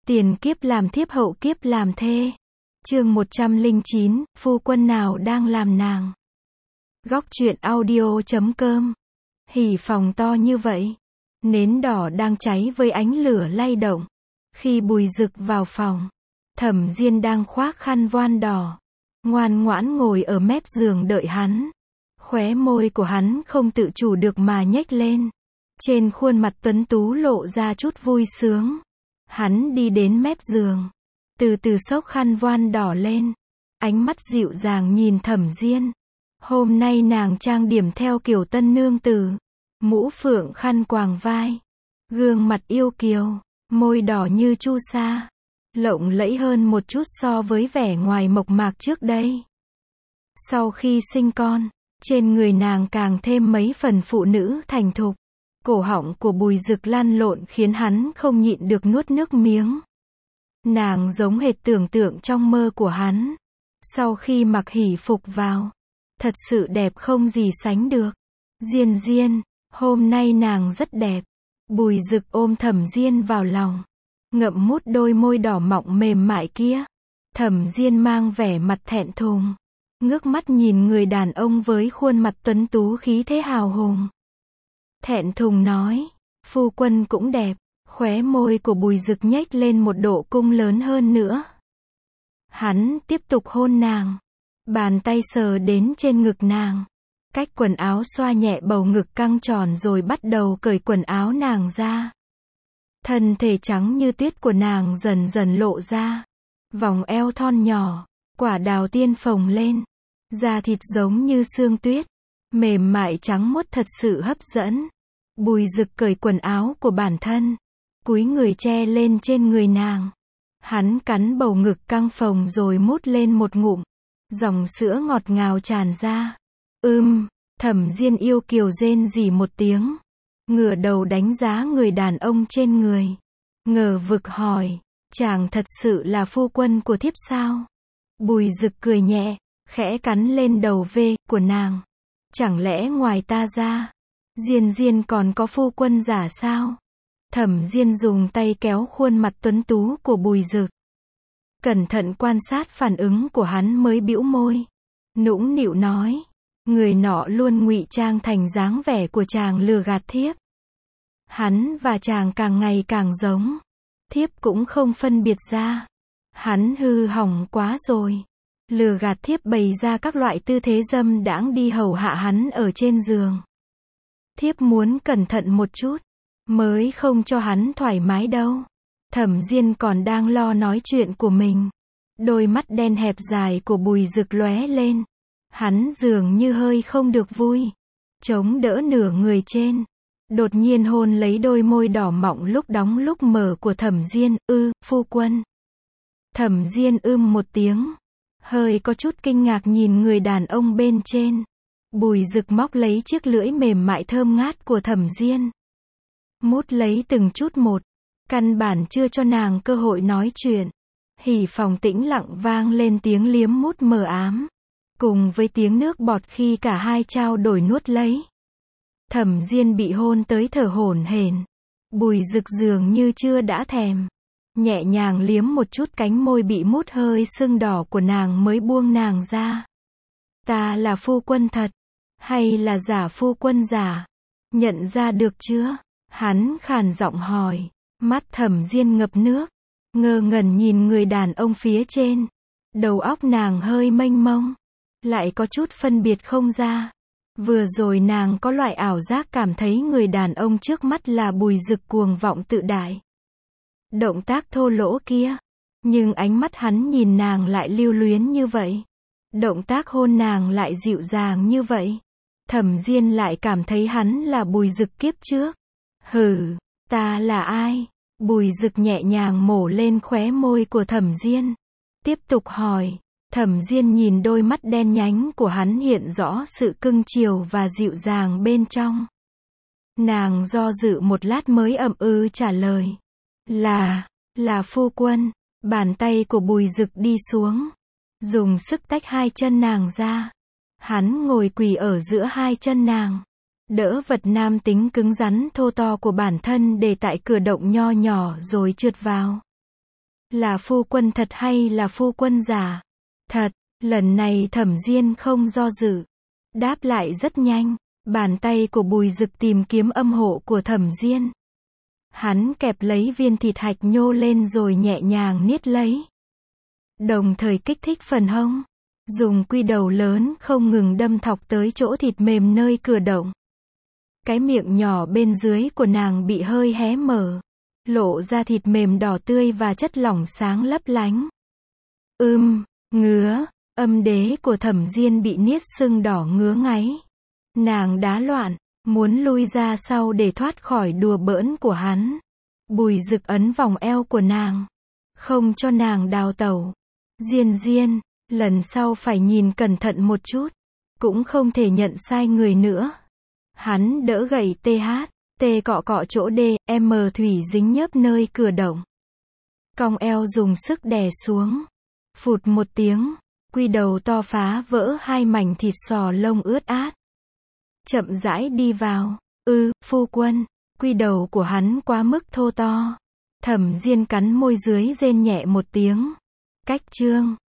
Tiền kiếp làm thiếp hậu kiếp làm thê. Chương 109, phu quân nào đang làm nàng. Góc truyện audio.com. Hỉ phòng to như vậy. Nến đỏ đang cháy với ánh lửa lay động. Khi Bùi Dực vào phòng, Thẩm Diên đang khoác khăn voan đỏ, ngoan ngoãn ngồi ở mép giường đợi hắn. Khóe môi của hắn không tự chủ được mà nhếch lên. Trên khuôn mặt tuấn tú lộ ra chút vui sướng. Hắn đi đến mép giường, từ từ xốc khăn voan đỏ lên, ánh mắt dịu dàng nhìn Thẩm Diên. Hôm nay nàng trang điểm theo kiểu tân nương tử, mũ phượng khăn quàng vai, gương mặt yêu kiều, môi đỏ như chu sa, lộng lẫy hơn một chút so với vẻ ngoài mộc mạc trước đây. Sau khi sinh con, trên người nàng càng thêm mấy phần phụ nữ thành thục. Cổ họng của Bùi Dực lăn lộn khiến hắn không nhịn được nuốt nước miếng. Nàng giống hệt tưởng tượng trong mơ của hắn. Sau khi mặc hỷ phục vào, thật sự đẹp không gì sánh được. Diên Diên, hôm nay nàng rất đẹp. Bùi Dực ôm Thẩm Diên vào lòng, ngậm mút đôi môi đỏ mọng mềm mại kia. Thẩm Diên mang vẻ mặt thẹn thùng, ngước mắt nhìn người đàn ông với khuôn mặt tuấn tú khí thế hào hùng. Thẹn thùng nói, phu quân cũng đẹp. Khóe môi của Bùi Dực nhếch lên một độ cung lớn hơn nữa. Hắn tiếp tục hôn nàng, bàn tay sờ đến trên ngực nàng, cách quần áo xoa nhẹ bầu ngực căng tròn rồi bắt đầu cởi quần áo nàng ra. Thân thể trắng như tuyết của nàng dần dần lộ ra, vòng eo thon nhỏ, quả đào tiên phồng lên, da thịt giống như sương tuyết, mềm mại trắng muốt thật sự hấp dẫn. Bùi Dực cởi quần áo của bản thân, cúi người che lên trên người nàng. Hắn cắn bầu ngực căng phồng rồi mút lên một ngụm, dòng sữa ngọt ngào tràn ra. Thẩm Diên yêu kiều rên rỉ một tiếng, ngửa đầu đánh giá người đàn ông trên người, ngờ vực hỏi, chàng thật sự là phu quân của thiếp sao? Bùi Dực cười nhẹ, khẽ cắn lên đầu V của nàng. Chẳng lẽ ngoài ta ra, Diên Diên còn có phu quân giả sao? Thẩm Diên dùng tay kéo khuôn mặt tuấn tú của Bùi Dực, cẩn thận quan sát phản ứng của hắn mới bĩu môi, nũng nịu nói, người nọ luôn ngụy trang thành dáng vẻ của chàng lừa gạt thiếp. Hắn và chàng càng ngày càng giống, thiếp cũng không phân biệt ra. Hắn hư hỏng quá rồi, lừa gạt thiếp bày ra các loại tư thế dâm đãng đi hầu hạ hắn ở trên giường. Thiếp muốn cẩn thận một chút, mới không cho hắn thoải mái đâu. Thẩm Diên còn đang lo nói chuyện của mình, đôi mắt đen hẹp dài của Bùi Dực lóe lên. Hắn dường như hơi không được vui, chống đỡ nửa người trên, đột nhiên hôn lấy đôi môi đỏ mọng lúc đóng lúc mở của Thẩm Diên. Phu quân. Thẩm Diên một tiếng, hơi có chút kinh ngạc nhìn người đàn ông bên trên. Bùi Dực móc lấy chiếc lưỡi mềm mại thơm ngát của Thẩm Diên, mút lấy từng chút một, căn bản chưa cho nàng cơ hội nói chuyện. Hỉ phòng tĩnh lặng vang lên tiếng liếm mút mờ ám, cùng với tiếng nước bọt khi cả hai trao đổi nuốt lấy. Thẩm Diên bị hôn tới thở hổn hển. Bùi Dực dường như chưa đã thèm, nhẹ nhàng liếm một chút cánh môi bị mút hơi sưng đỏ của nàng mới buông nàng ra. Ta là phu quân thật, hay là giả phu quân giả? Nhận ra được chưa? Hắn khàn giọng hỏi. Mắt Thẩm Diên ngập nước, ngơ ngẩn nhìn người đàn ông phía trên. Đầu óc nàng hơi mênh mông, lại có chút phân biệt không ra. Vừa rồi nàng có loại ảo giác cảm thấy người đàn ông trước mắt là Bùi Dực cuồng vọng tự đại, động tác thô lỗ kia. Nhưng ánh mắt hắn nhìn nàng lại lưu luyến như vậy, động tác hôn nàng lại dịu dàng như vậy. Thẩm Diên lại cảm thấy hắn là Bùi Dực kiếp trước. Ta là ai? Bùi Dực nhẹ nhàng mổ lên khóe môi của Thẩm Diên, tiếp tục hỏi. Thẩm Diên nhìn đôi mắt đen nhánh của hắn hiện rõ sự cưng chiều và dịu dàng bên trong. Nàng do dự một lát mới trả lời. Là phu quân. Bàn tay của Bùi Dực đi xuống, dùng sức tách hai chân nàng ra. Hắn ngồi quỳ ở giữa hai chân nàng, đỡ vật nam tính cứng rắn thô to của bản thân để tại cửa động nho nhỏ rồi trượt vào. Là phu quân thật hay là phu quân giả? Thật, lần này Thẩm Diên không do dự. Đáp lại rất nhanh, bàn tay của Bùi Dực tìm kiếm âm hộ của Thẩm Diên. Hắn kẹp lấy viên thịt hạch nhô lên rồi nhẹ nhàng niết lấy. Đồng thời kích thích phần hông. Dùng quy đầu lớn không ngừng đâm thọc tới chỗ thịt mềm nơi cửa động. Cái miệng nhỏ bên dưới của nàng bị hơi hé mở. Lộ ra thịt mềm đỏ tươi và chất lỏng sáng lấp lánh. Ngứa, âm đế của Thẩm Diên bị niết sưng đỏ ngứa ngáy. Nàng đá loạn, muốn lui ra sau để thoát khỏi đùa bỡn của hắn. Bùi Dực ấn vòng eo của nàng. Không cho nàng đào tẩu. Diên, lần sau phải nhìn cẩn thận một chút. Cũng không thể nhận sai người nữa. Hắn đỡ gậy tê cọ cọ chỗ M thủy dính nhớp nơi cửa động. Cong eo dùng sức đè xuống. Phụt một tiếng, quy đầu to phá vỡ hai mảnh thịt sò lông ướt át. Chậm rãi đi vào. Phu quân, quy đầu của hắn quá mức thô to. Thẩm Diên cắn môi dưới rên nhẹ một tiếng. Cách chương